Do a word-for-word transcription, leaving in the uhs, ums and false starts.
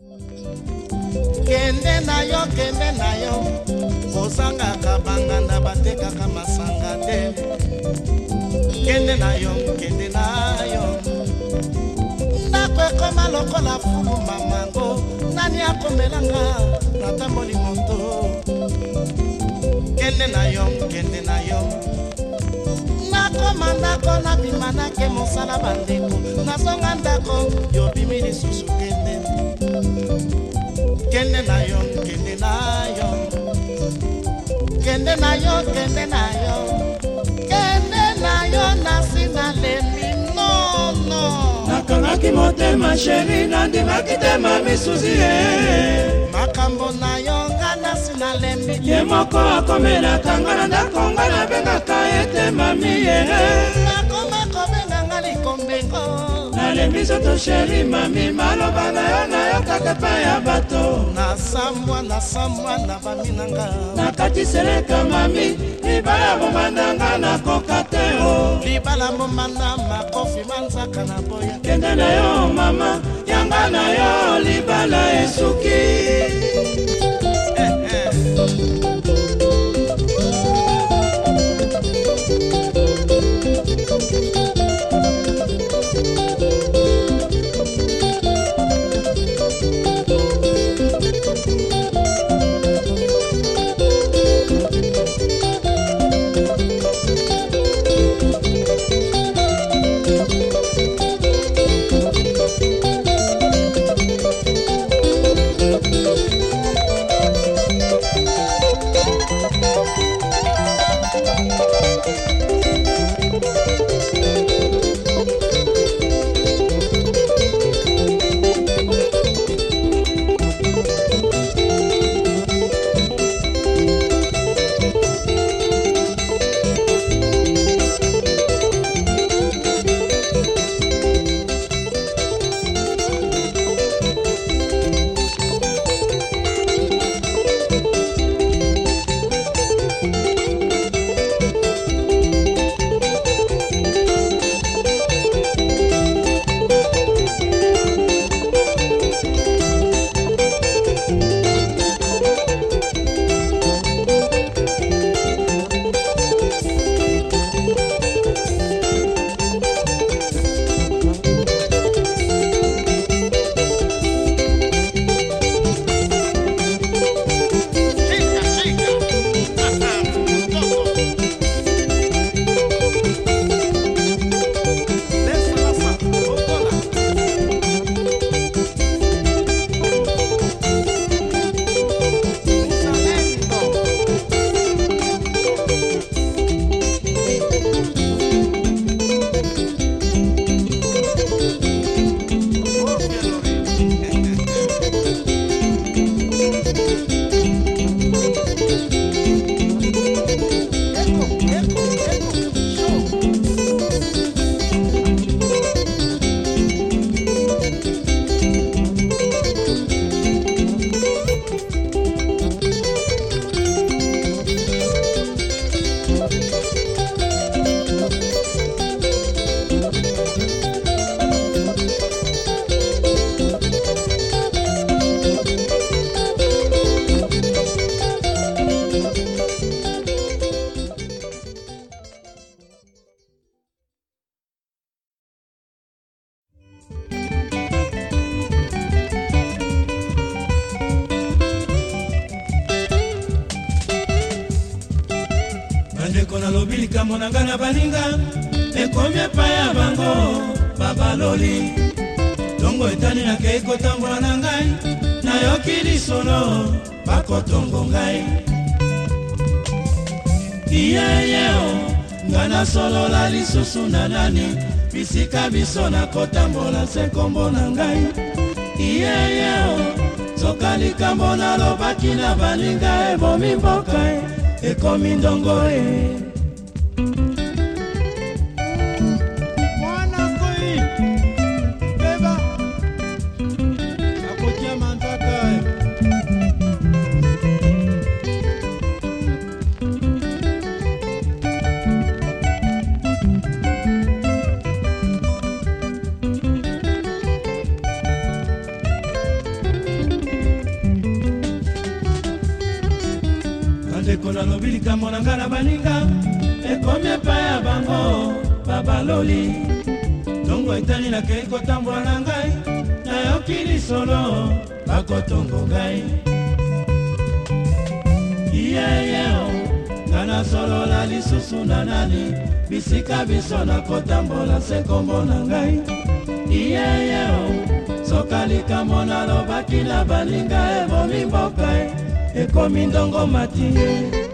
Kende na yo, kende na yo, ozanga kabanganda batekaka masanga te. Kende na yo, kende na yo, ndako ekoma lokola fulu mamango, nani akomelanga natamboli moto. Kende na yo, kende na yo, nakoma ndako nabima nake mosala bandeko, nazonga ndako yo bimi lisusu kende. Kende na yo, kende na yo, kende na yo, kende na yo, kende na yo, nasi na lembi, no, no. Nakangaki motema sheri, nandimaki tema misuzi ye. Makambo na yo, nga nasi na lembi. Ye moko akomela kangana ndakonga na benga kaete mami ye. Nakoma kobenga nga likombengo. Nalembi soto sheri mami, maloba na yo na yo kakepa ya bato. Nasambwa, nasambwa na baminanga. Nakati sereka mami, libala bomandanga na kokateo. Libala bomanda makofi manzaka na boya. Kende na yo mama, yanga na yo libala esuki. Eh, eh. Kona lobili kamona ngana baninga ekomye paya bango babaloli tongo etani na keiko tambola na ngai na yokili sono bakotongo ngai iyeyeo ngana solo la lisusu na nani bisika biso na kotambola se kombo na ngai iyeyeo soka likambo na lobaki na baninga ebomi mboka ekomi ndongo e mikolo alobi likambo na ngai na baninga ekomi epai ya bango babaloli ntongo etali nakei kotambola na ngai nayoki lisolo bakotongo ngai iyeyeo nga nasolola lisusu na nani bisika biso nakotambola se kombo na ngai iyeyeo soka likambo nalobaki na baninga ebomi mboka ekomi ndongo mati